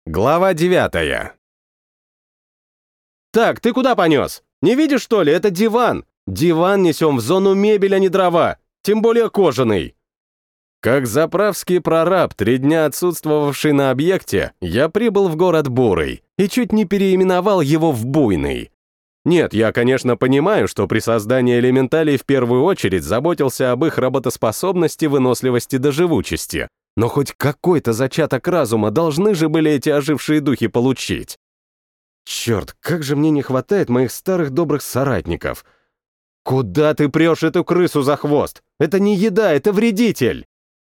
Глава 9. «Так, ты куда понес? Не видишь, что ли? Это диван! Диван несем в зону мебель, а не дрова, тем более кожаный!» Как заправский прораб, 3 дня отсутствовавший на объекте, я прибыл в город Бурый и чуть не переименовал его в Буйный. Нет, я, конечно, понимаю, что при создании элементалей в первую очередь заботился об их работоспособности, выносливости да живучести, но хоть какой-то зачаток разума должны же были эти ожившие духи получить. Черт, как же мне не хватает моих старых добрых соратников. Куда ты прешь эту крысу за хвост? Это не еда, это вредитель.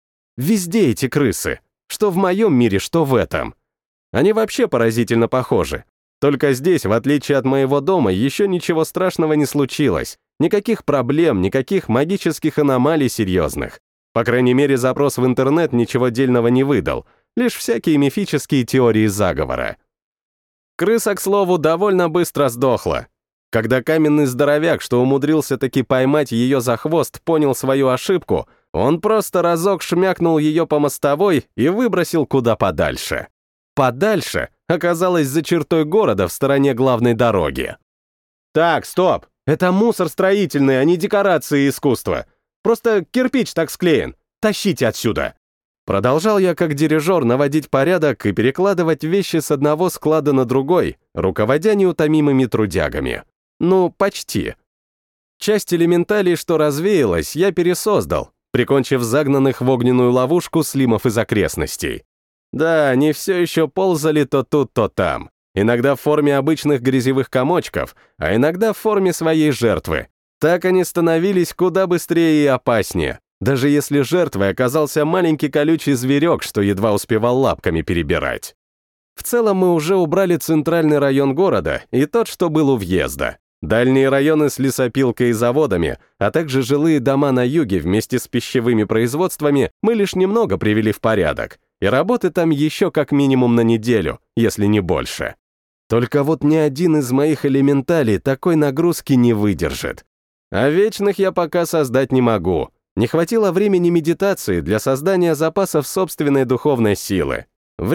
Везде эти крысы, что в моем мире, что в этом. Они вообще поразительно похожи. Только здесь, в отличие от моего дома, еще ничего страшного не случилось. Никаких проблем, никаких магических аномалий серьезных. По крайней мере, запрос в интернет ничего дельного не выдал, лишь всякие мифические теории заговора. Крыса, к слову, довольно быстро сдохла. Когда каменный здоровяк, что умудрился таки поймать ее за хвост, понял свою ошибку, он просто разок шмякнул ее по мостовой и выбросил куда подальше. Подальше оказалось за чертой города в стороне главной дороги. «Так, стоп! Это мусор строительный, а не декорации искусства. Просто кирпич так склеен. Тащите отсюда!» Продолжал я как дирижер наводить порядок и перекладывать вещи с одного склада на другой, руководя неутомимыми трудягами. Ну, почти. Часть элементалей, что развеялась, я пересоздал, прикончив загнанных в огненную ловушку слимов из окрестностей. Да, они все еще ползали то тут, то там. Иногда в форме обычных грязевых комочков, а иногда в форме своей жертвы. Так они становились куда быстрее и опаснее, даже если жертвой оказался маленький колючий зверек, что едва успевал лапками перебирать. В целом мы уже убрали центральный район города и тот, что был у въезда. Дальние районы с лесопилкой и заводами, а также жилые дома на юге вместе с пищевыми производствами мы лишь немного привели в порядок, и работы там еще как минимум на неделю, если не больше. Только вот ни один из моих элементалей такой нагрузки не выдержит. А вечных я пока создать не могу. Не хватило времени медитации для создания запасов собственной духовной силы.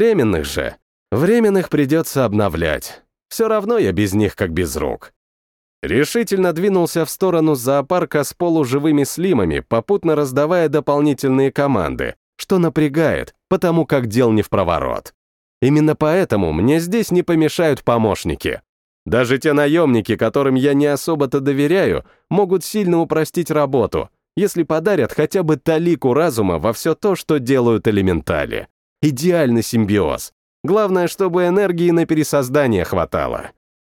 Временных придется обновлять. Все равно я без них как без рук. Решительно двинулся в сторону зоопарка с полуживыми слимами, попутно раздавая дополнительные команды, что напрягает, потому как дел не впроворот. Именно поэтому мне здесь не помешают помощники. Даже те наемники, которым я не особо-то доверяю, могут сильно упростить работу, если подарят хотя бы талику разума во все то, что делают элементали. Идеальный симбиоз. Главное, чтобы энергии на пересоздание хватало.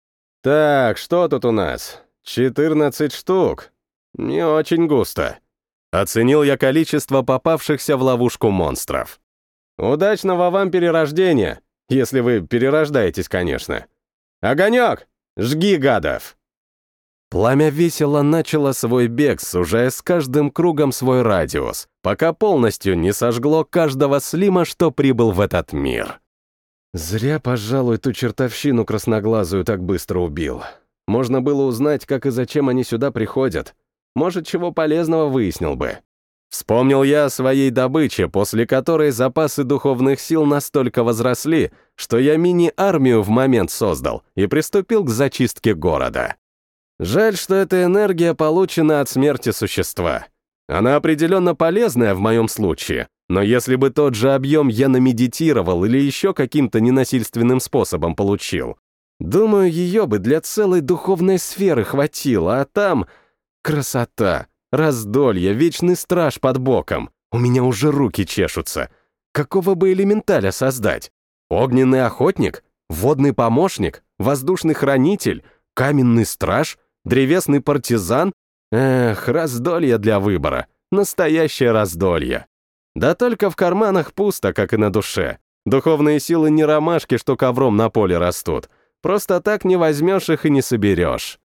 Так, что тут у нас? 14 штук. Не очень густо. Оценил я количество попавшихся в ловушку монстров. Удачного вам перерождения, если вы перерождаетесь, конечно. Огонек! Жги, гадов! Пламя весело начало свой бег, сужая с каждым кругом свой радиус, пока полностью не сожгло каждого слима, что прибыл в этот мир. Зря, пожалуй, ту чертовщину красноглазую так быстро убил. Можно было узнать, как и зачем они сюда приходят. Может, чего полезного выяснил бы. Вспомнил я о своей добыче, после которой запасы духовных сил настолько возросли, что я мини-армию в момент создал и приступил к зачистке города. Жаль, что эта энергия получена от смерти существа. Она определенно полезная в моем случае, но если бы тот же объем я намедитировал или еще каким-то ненасильственным способом получил, думаю, ее бы для целой духовной сферы хватило, а там красота. Раздолье, вечный страж под боком. У меня уже руки чешутся. Какого бы элементаля создать? Огненный охотник? Водный помощник? Воздушный хранитель? Каменный страж? Древесный партизан? Эх, раздолье для выбора. Настоящее раздолье. Да только в карманах пусто, как и на душе. Духовные силы не ромашки, что ковром на поле растут. Просто так не возьмешь их и не соберешь.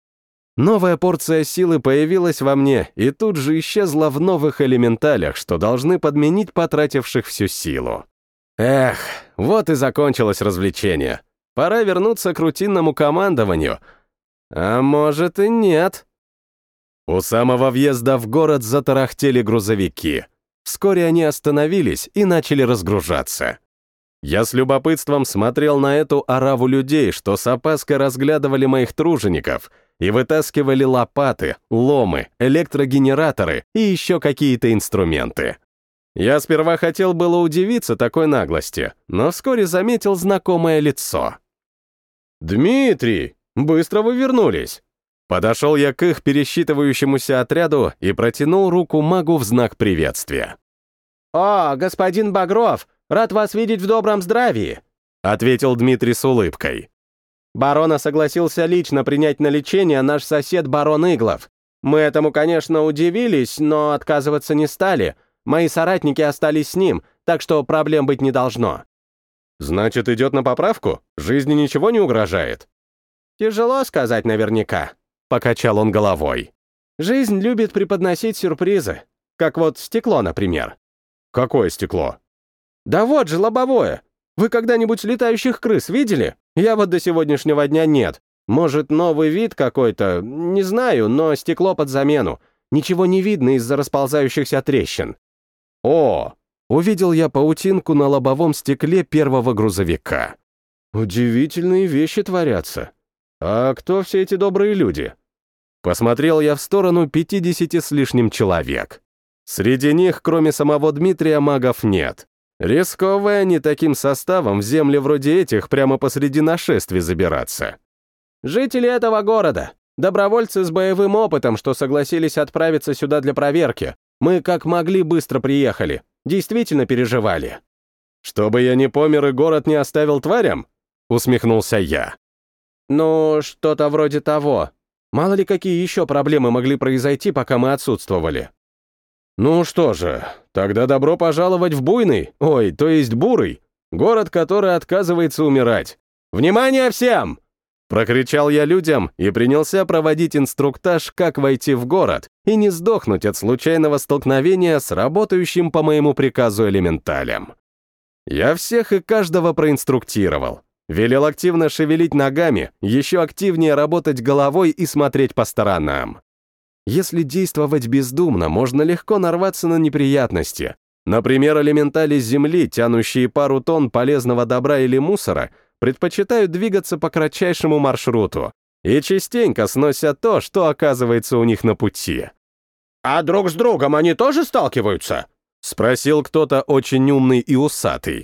Новая порция силы появилась во мне и тут же исчезла в новых элементалях, что должны подменить потративших всю силу. Эх, вот и закончилось развлечение. Пора вернуться к рутинному командованию. А может и нет. У самого въезда в город затарахтели грузовики. Вскоре они остановились и начали разгружаться. Я с любопытством смотрел на эту ораву людей, что с опаской разглядывали моих тружеников и вытаскивали лопаты, ломы, электрогенераторы и еще какие-то инструменты. Я сперва хотел было удивиться такой наглости, но вскоре заметил знакомое лицо. «Дмитрий, быстро вы вернулись!» Подошел я к их пересчитывающемуся отряду и протянул руку магу в знак приветствия. «О, господин Багров, рад вас видеть в добром здравии», — ответил Дмитрий с улыбкой. «Барона согласился лично принять на лечение наш сосед барон Иглов. Мы этому, конечно, удивились, но отказываться не стали. Мои соратники остались с ним, так что проблем быть не должно». «Значит, идет на поправку? Жизни ничего не угрожает?» «Тяжело сказать наверняка», — покачал он головой. «Жизнь любит преподносить сюрпризы, как вот стекло, например». «Какое стекло?» «Да вот же, лобовое. Вы когда-нибудь летающих крыс видели? Я вот до сегодняшнего дня нет. Может, новый вид какой-то, не знаю, но стекло под замену. Ничего не видно из-за расползающихся трещин». «О!» — увидел я паутинку на лобовом стекле первого грузовика. «Удивительные вещи творятся. А кто все эти добрые люди?» Посмотрел я в сторону 50 с лишним человек. Среди них, кроме самого Дмитрия, магов нет. Рисковые они таким составом в земли вроде этих прямо посреди нашествий забираться. «Жители этого города. Добровольцы с боевым опытом, что согласились отправиться сюда для проверки. Мы как могли быстро приехали. Действительно переживали». «Чтобы я не помер и город не оставил тварям?» — усмехнулся я. «Ну, что-то вроде того. Мало ли какие еще проблемы могли произойти, пока мы отсутствовали». «Ну что же, тогда добро пожаловать в Буйный, то есть Бурый, город, который отказывается умирать. Внимание всем!» Прокричал я людям и принялся проводить инструктаж, как войти в город и не сдохнуть от случайного столкновения с работающим по моему приказу элементалем. Я всех и каждого проинструктировал. Велел активно шевелить ногами, еще активнее работать головой и смотреть по сторонам. Если действовать бездумно, можно легко нарваться на неприятности. Например, элементали с Земли, тянущие пару тонн полезного добра или мусора, предпочитают двигаться по кратчайшему маршруту и частенько сносят то, что оказывается у них на пути. «А друг с другом они тоже сталкиваются?» — спросил кто-то очень умный и усатый.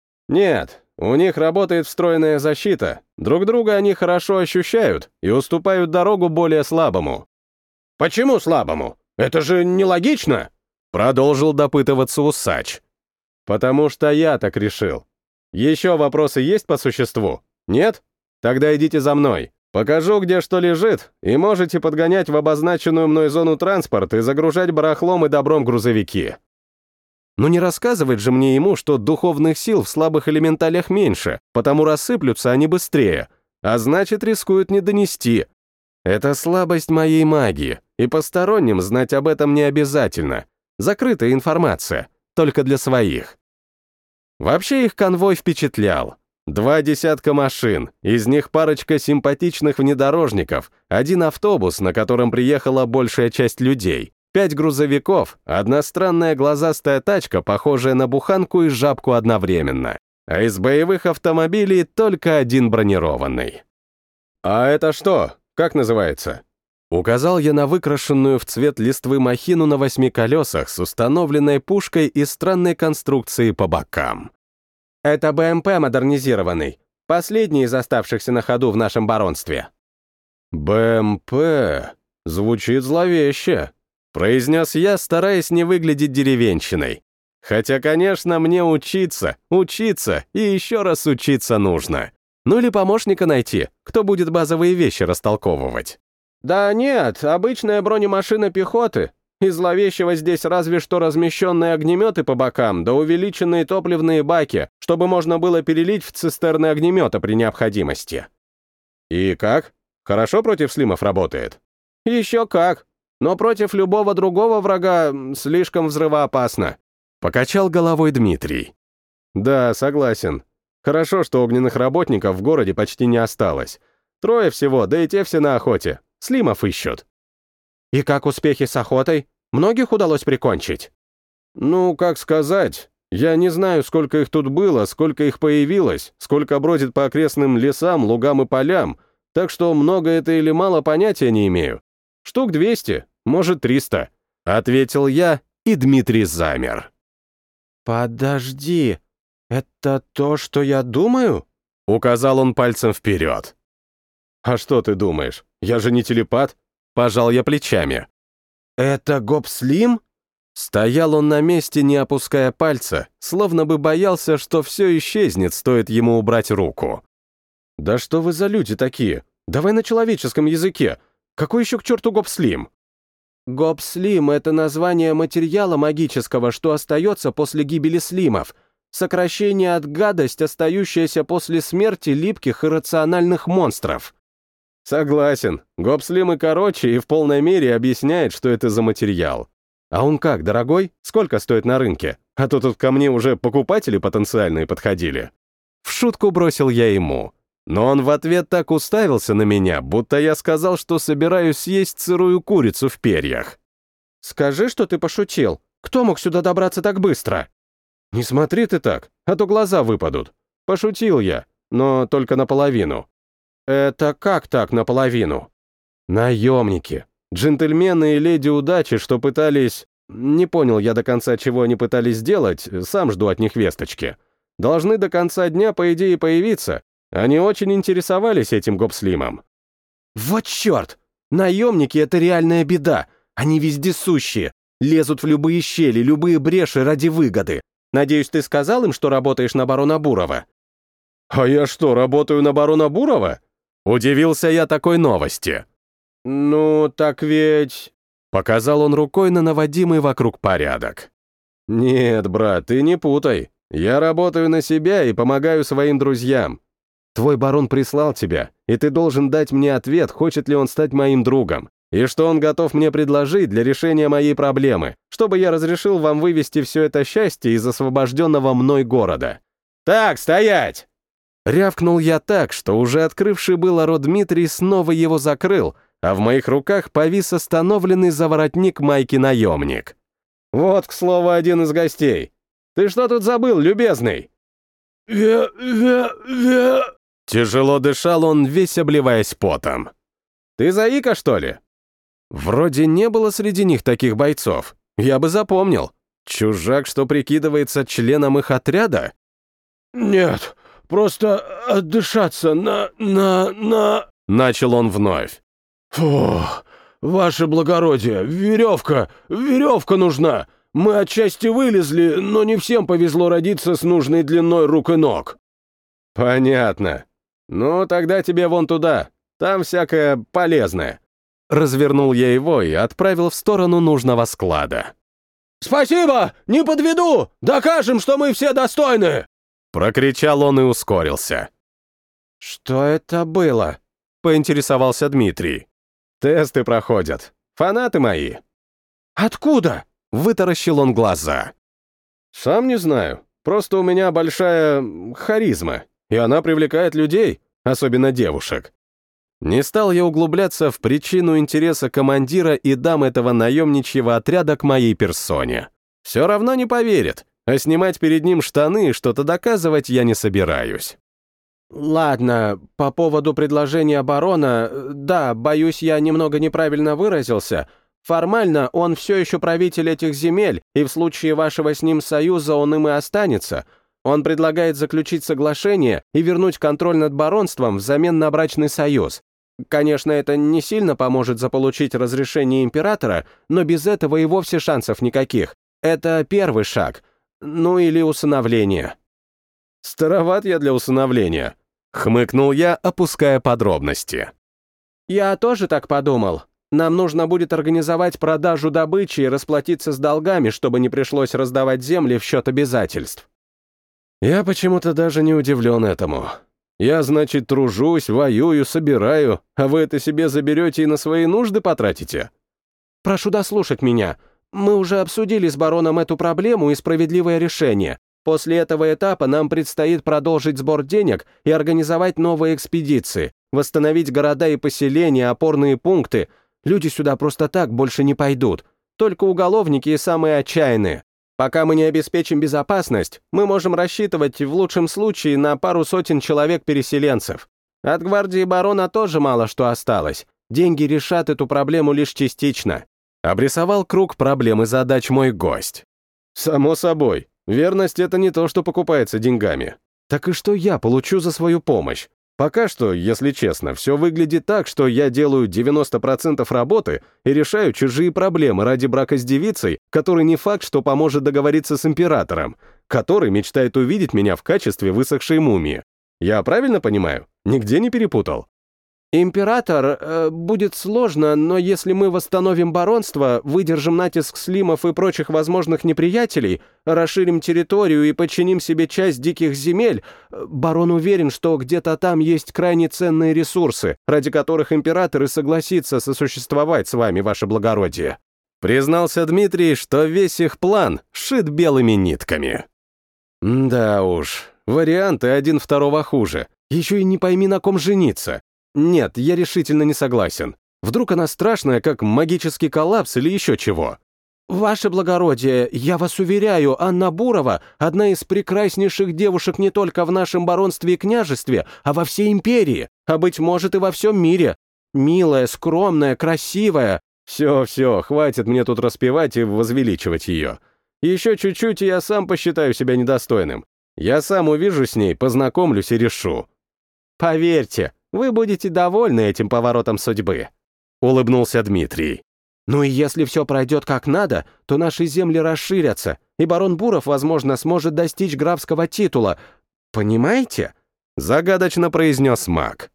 «Нет, у них работает встроенная защита. Друг друга они хорошо ощущают и уступают дорогу более слабому». «Почему слабому? Это же нелогично!» — продолжил допытываться усач. «Потому что я так решил. Еще вопросы есть по существу? Нет? Тогда идите за мной. Покажу, где что лежит, и можете подгонять в обозначенную мной зону транспорт и загружать барахлом и добром грузовики». Ну не рассказывать же мне ему, что духовных сил в слабых элементалях меньше, потому рассыплются они быстрее, а значит рискуют не донести. Это слабость моей магии, и посторонним знать об этом не обязательно. Закрытая информация, только для своих. Вообще их конвой впечатлял. 2 десятка машин, из них парочка симпатичных внедорожников, 1 автобус, на котором приехала большая часть людей, 5 грузовиков, 1 странная глазастая тачка, похожая на буханку и жабку одновременно, а из боевых автомобилей только 1 бронированный. «А это что? Как называется?» Указал я на выкрашенную в цвет листвы махину на 8 колесах с установленной пушкой и странной конструкцией по бокам. «Это БМП модернизированный, последний из оставшихся на ходу в нашем баронстве». «БМП? Звучит зловеще», — произнес я, стараясь не выглядеть деревенщиной. Хотя, конечно, мне учиться и еще раз учиться нужно. Ну или помощника найти, кто будет базовые вещи растолковывать. «Да нет, обычная бронемашина пехоты. Из зловещего здесь разве что размещенные огнеметы по бокам, да увеличенные топливные баки, чтобы можно было перелить в цистерны огнемета при необходимости». «И как? Хорошо против слимов работает?» «Еще как. Но против любого другого врага слишком взрывоопасно», — покачал головой Дмитрий. «Да, согласен. Хорошо, что огненных работников в городе почти не осталось. 3 всего, да и те все на охоте. Слимов ищут». «И как успехи с охотой? Многих удалось прикончить?» «Ну, как сказать. Я не знаю, сколько их тут было, сколько их появилось, сколько бродит по окрестным лесам, лугам и полям, так что много это или мало понятия не имею. Штук 200, может 300, ответил я, и Дмитрий замер. «Подожди, это то, что я думаю?» Указал он пальцем вперед. «А что ты думаешь? Я же не телепат», — пожал я плечами. «Это Гопслим?» Стоял он на месте, не опуская пальца, словно бы боялся, что все исчезнет, стоит ему убрать руку. «Да что вы за люди такие? Давай на человеческом языке. Какой еще к черту Гопслим?» Гопслим — это название материала магического, что остается после гибели слимов. Сокращение от гадость, остающаяся после смерти липких и рациональных монстров. Согласен. Гопслим и короче, и в полной мере объясняет, что это за материал. А он как, дорогой? Сколько стоит на рынке? А то тут ко мне уже покупатели потенциальные подходили. В шутку бросил я ему. Но он в ответ так уставился на меня, будто я сказал, что собираюсь съесть сырую курицу в перьях. «Скажи, что ты пошутил. Кто мог сюда добраться так быстро?» «Не смотри ты так, а то глаза выпадут. Пошутил я, но только наполовину». «Это как так наполовину?» «Наемники. Джентльмены и леди удачи, что пытались... Не понял я до конца, чего они пытались сделать, сам жду от них весточки. Должны до конца дня, по идее, появиться. Они очень интересовались этим Гопслимом». «Вот черт! Наемники — это реальная беда. Они вездесущие. Лезут в любые щели, любые бреши ради выгоды. Надеюсь, ты сказал им, что работаешь на барона Бурова?» «А я что, работаю на барона Бурова?» Удивился я такой новости. «Ну, так ведь...» Показал он рукой на наводимый вокруг порядок. «Нет, брат, ты не путай. Я работаю на себя и помогаю своим друзьям. Твой барон прислал тебя, и ты должен дать мне ответ, хочет ли он стать моим другом, и что он готов мне предложить для решения моей проблемы, чтобы я разрешил вам вывести все это счастье из освобожденного мной города». «Так, стоять!» Рявкнул я так, что уже открывший было рот Дмитрий снова его закрыл, а в моих руках повис остановленный за воротник майки-наемник. «Вот, к слову, один из гостей. Ты что тут забыл, любезный?» Тяжело дышал он, весь обливаясь потом. «Ты заика, что ли?» Вроде не было среди них таких бойцов. Я бы запомнил. Чужак, что прикидывается членом их отряда? «Нет, просто отдышаться Начал он вновь. «Фу, ваше благородие, веревка нужна. Мы отчасти вылезли, но не всем повезло родиться с нужной длиной рук и ног». «Понятно. Ну, тогда тебе вон туда. Там всякое полезное». Развернул я его и отправил в сторону нужного склада. «Спасибо! Не подведу! Докажем, что мы все достойны!» Прокричал он и ускорился. «Что это было?» — поинтересовался Дмитрий. «Тесты проходят. Фанаты мои». «Откуда?» — вытаращил он глаза. «Сам не знаю. Просто у меня большая харизма, и она привлекает людей, особенно девушек». Не стал я углубляться в причину интереса командира и дам этого наемничьего отряда к моей персоне. Все равно не поверит, а снимать перед ним штаны и что-то доказывать я не собираюсь. «Ладно, по поводу предложения барона, да, боюсь, я немного неправильно выразился. Формально он все еще правитель этих земель, и в случае вашего с ним союза он им и останется. Он предлагает заключить соглашение и вернуть контроль над баронством взамен на брачный союз. Конечно, это не сильно поможет заполучить разрешение императора, но без этого и вовсе шансов никаких. Это первый шаг. Ну или усыновление». «Староват я для усыновления», — хмыкнул я, опуская подробности. «Я тоже так подумал. Нам нужно будет организовать продажу добычи и расплатиться с долгами, чтобы не пришлось раздавать земли в счет обязательств». Я почему-то даже не удивлен этому. Я, значит, тружусь, воюю, собираю, а вы это себе заберете и на свои нужды потратите? «Прошу дослушать меня. Мы уже обсудили с бароном эту проблему и справедливое решение. После этого этапа нам предстоит продолжить сбор денег и организовать новые экспедиции, восстановить города и поселения, опорные пункты. Люди сюда просто так больше не пойдут. Только уголовники и самые отчаянные. Пока мы не обеспечим безопасность, мы можем рассчитывать в лучшем случае на пару сотен человек-переселенцев. От гвардии барона тоже мало что осталось. Деньги решат эту проблему лишь частично. Обрисовал круг проблем и задач мой гость. Само собой, верность — это не то, что покупается деньгами. Так и что я получу за свою помощь? Пока что, если честно, все выглядит так, что я делаю 90% работы и решаю чужие проблемы ради брака с девицей, который не факт, что поможет договориться с императором, который мечтает увидеть меня в качестве высохшей мумии. Я правильно понимаю? Нигде не перепутал? Император, будет сложно, но если мы восстановим баронство, выдержим натиск слимов и прочих возможных неприятелей, расширим территорию и подчиним себе часть диких земель, барон уверен, что где-то там есть крайне ценные ресурсы, ради которых император и согласится сосуществовать с вами, ваше благородие. Признался Дмитрий, что весь их план шит белыми нитками. Да уж, варианты один второго хуже. Еще и не пойми, на ком жениться. Нет, я решительно не согласен. Вдруг она страшная, как магический коллапс или еще чего? Ваше благородие, я вас уверяю, Анна Бурова — одна из прекраснейших девушек не только в нашем баронстве и княжестве, а во всей империи, а, быть может, и во всем мире. Милая, скромная, красивая. Все, хватит мне тут распевать и возвеличивать ее. Еще чуть-чуть, и я сам посчитаю себя недостойным. Я сам увижу с ней, познакомлюсь и решу. Поверьте, вы будете довольны этим поворотом судьбы», — улыбнулся Дмитрий. «Ну и если все пройдет как надо, то наши земли расширятся, и барон Буров, возможно, сможет достичь графского титула. Понимаете?» — загадочно произнес маг.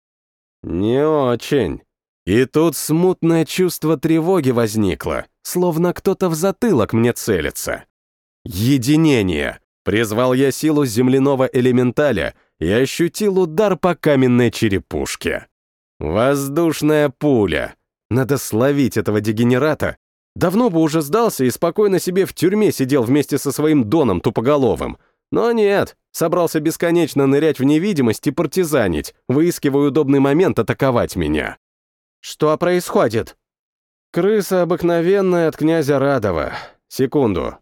«Не очень». И тут смутное чувство тревоги возникло, словно кто-то в затылок мне целится. «Единение!» — призвал я силу земляного элементаля и ощутил удар по каменной черепушке. Воздушная пуля. Надо словить этого дегенерата. Давно бы уже сдался и спокойно себе в тюрьме сидел вместе со своим доном тупоголовым. Но нет, собрался бесконечно нырять в невидимость и партизанить, выискивая удобный момент атаковать меня. «Что происходит?» «Крыса обыкновенная от князя Радова. Секунду».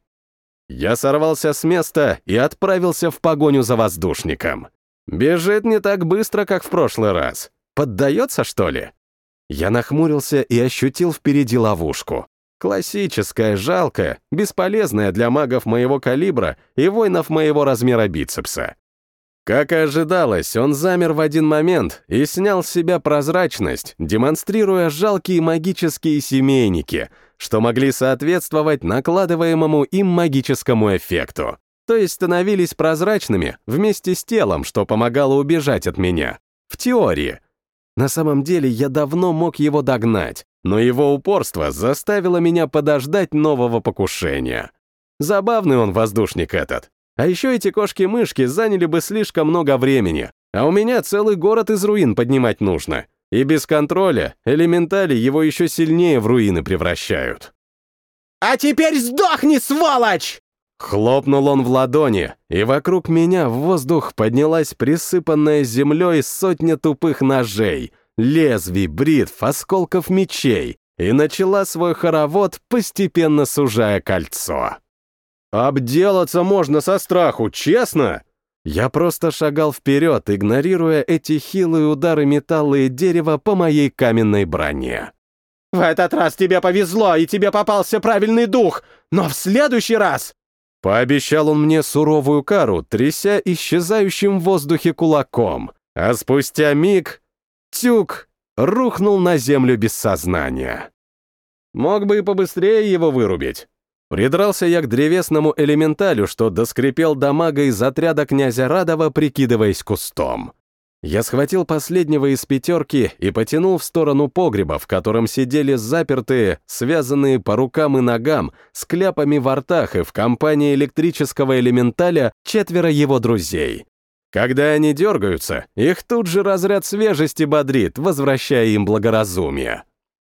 Я сорвался с места и отправился в погоню за воздушником. Бежит не так быстро, как в прошлый раз. Поддается, что ли? Я нахмурился и ощутил впереди ловушку. Классическая, жалкая, бесполезная для магов моего калибра и воинов моего размера бицепса. Как и ожидалось, он замер в один момент и снял с себя прозрачность, демонстрируя жалкие магические семейники, что могли соответствовать накладываемому им магическому эффекту. То есть становились прозрачными вместе с телом, что помогало убежать от меня. В теории. На самом деле я давно мог его догнать, но его упорство заставило меня подождать нового покушения. Забавный он, воздушник этот. А еще эти кошки-мышки заняли бы слишком много времени, а у меня целый город из руин поднимать нужно. И без контроля элементали его еще сильнее в руины превращают. «А теперь сдохни, сволочь!» Хлопнул он в ладони, и вокруг меня в воздух поднялась присыпанная землей сотня тупых ножей, лезвий, бритв, осколков мечей, и начала свой хоровод, постепенно сужая кольцо. «Обделаться можно со страху, честно?» Я просто шагал вперед, игнорируя эти хилые удары металла и дерева по моей каменной броне. «В этот раз тебе повезло, и тебе попался правильный дух, но в следующий раз...» Пообещал он мне суровую кару, тряся исчезающим в воздухе кулаком, а спустя миг тюк рухнул на землю без сознания. Мог бы и побыстрее его вырубить. Придрался я к древесному элементалю, что доскрипел до мага из отряда князя Радова, прикидываясь кустом. Я схватил последнего из пятерки и потянул в сторону погреба, в котором сидели запертые, связанные по рукам и ногам, с кляпами во ртах и в компании электрического элементаля 4 его друзей. Когда они дергаются, их тут же разряд свежести бодрит, возвращая им благоразумие.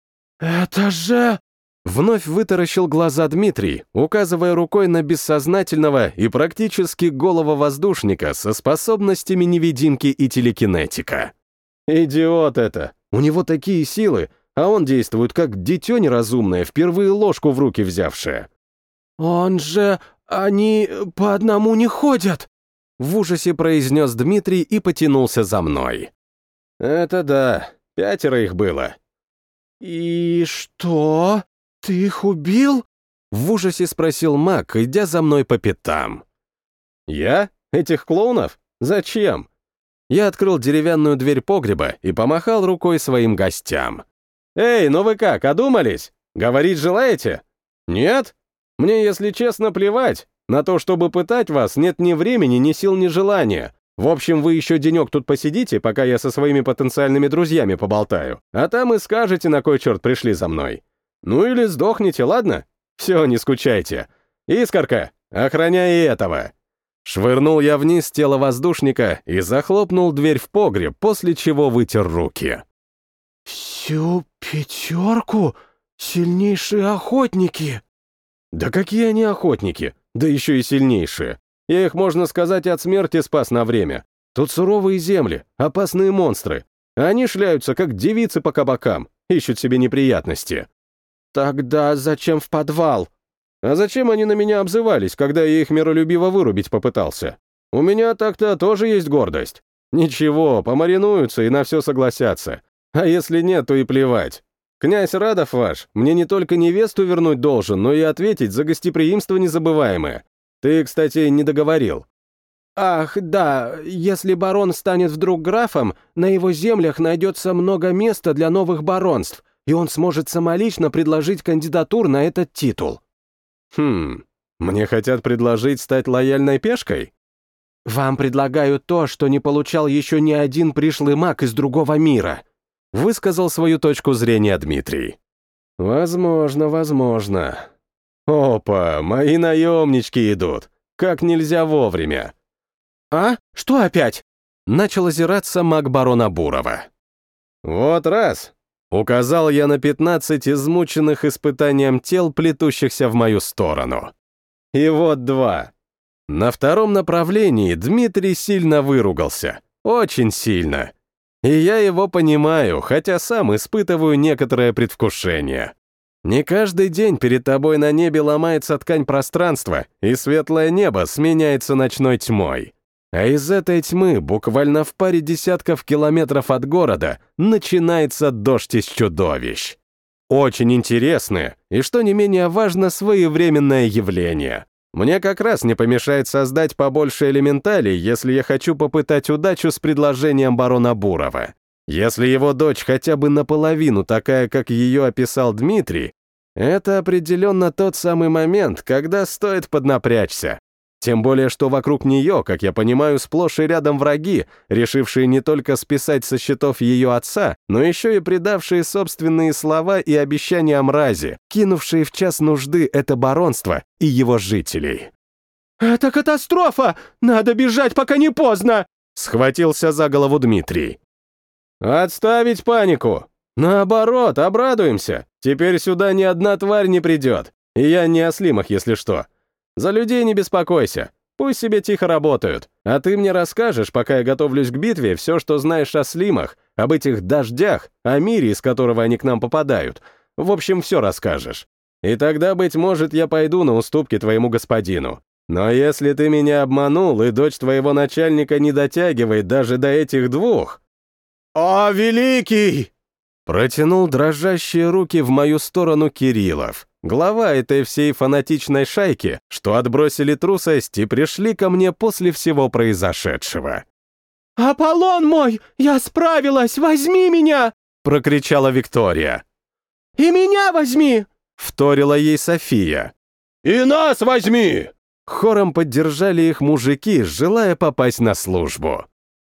«Это же...» Вновь вытаращил глаза Дмитрий, указывая рукой на бессознательного и практически голого воздушника со способностями невидимки и телекинетика. Идиот это! У него такие силы, а он действует как дитё неразумное, впервые ложку в руки взявшее. «Он же... они по одному не ходят!» В ужасе произнес Дмитрий и потянулся за мной. «Это да, 5 их было». «И что? Ты их убил?» В ужасе спросил маг, идя за мной по пятам. «Я? Этих клоунов? Зачем?» Я открыл деревянную дверь погреба и помахал рукой своим гостям. «Эй, ну вы как, одумались? Говорить желаете? Нет? Мне, если честно, плевать. На то, чтобы пытать вас, нет ни времени, ни сил, ни желания. В общем, вы еще денек тут посидите, пока я со своими потенциальными друзьями поболтаю, а там и скажете, на кой черт пришли за мной. Ну или сдохните, ладно? Все, не скучайте. Искорка, охраняй и этого». Швырнул я вниз тело воздушника и захлопнул дверь в погреб, после чего вытер руки. «Всю 5? Сильнейшие охотники!» «Да какие они охотники, да еще и сильнейшие. Я их, можно сказать, от смерти спас на время. Тут суровые земли, опасные монстры. Они шляются, как девицы по кабакам, ищут себе неприятности». «Тогда зачем в подвал?» «А зачем они на меня обзывались, когда я их миролюбиво вырубить попытался? У меня так-то тоже есть гордость. Ничего, помаринуются и на все согласятся. А если нет, то и плевать. Князь Радов ваш мне не только невесту вернуть должен, но и ответить за гостеприимство незабываемое. Ты, кстати, не договорил». «Ах, да, если барон станет вдруг графом, на его землях найдется много места для новых баронств, и он сможет самолично предложить кандидатур на этот титул». Мне хотят предложить стать лояльной пешкой? «Вам предлагаю то, что не получал еще ни один пришлый маг из другого мира», высказал свою точку зрения Дмитрий. «Возможно, возможно. Опа, мои наемнички идут. Как нельзя вовремя». «А? Что опять?» Начал озираться маг барона Бурова. «Вот раз», — указал я на 15 измученных испытанием тел, плетущихся в мою сторону. «И вот 2. На втором направлении Дмитрий сильно выругался. Очень сильно. И я его понимаю, хотя сам испытываю некоторое предвкушение. Не каждый день перед тобой на небе ломается ткань пространства, и светлое небо сменяется ночной тьмой. А из этой тьмы, буквально в паре десятков километров от города, начинается дождь из чудовищ. Очень интересное и, что не менее важно, своевременное явление. Мне как раз не помешает создать побольше элементалей, если я хочу попытать удачу с предложением барона Бурова. Если его дочь хотя бы наполовину такая, как ее описал Дмитрий, это определенно тот самый момент, когда стоит поднапрячься. Тем более, что вокруг нее, как я понимаю, сплошь и рядом враги, решившие не только списать со счетов ее отца, но еще и предавшие собственные слова и обещания мрази, кинувшие в час нужды это баронство и его жителей. «Это катастрофа! Надо бежать, пока не поздно!» Схватился за голову Дмитрий. «Отставить панику! Наоборот, обрадуемся! Теперь сюда ни одна тварь не придет, и я не о слимах, если что. За людей не беспокойся, пусть себе тихо работают, а ты мне расскажешь, пока я готовлюсь к битве, все, что знаешь о слимах, об этих дождях, о мире, из которого они к нам попадают. В общем, все расскажешь. И тогда, быть может, я пойду на уступки твоему господину. Но если ты меня обманул, и дочь твоего начальника не дотягивает даже до этих 2... «О, великий!» Протянул дрожащие руки в мою сторону Кириллов, глава этой всей фанатичной шайки, что отбросили трусость и пришли ко мне после всего произошедшего. «Аполлон мой, я справилась, возьми меня!» — прокричала Виктория. «И меня возьми!» — вторила ей София. «И нас возьми!» Хором поддержали их мужики, желая попасть на службу.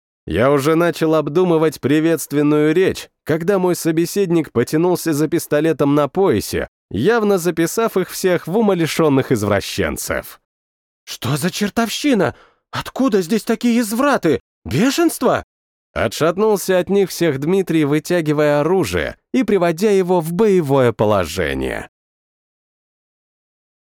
Я уже начал обдумывать приветственную речь, когда мой собеседник потянулся за пистолетом на поясе, явно записав их всех в умалишенных извращенцев. «Что за чертовщина? Откуда здесь такие извраты? Бешенство?» Отшатнулся от них всех Дмитрий, вытягивая оружие и приводя его в боевое положение.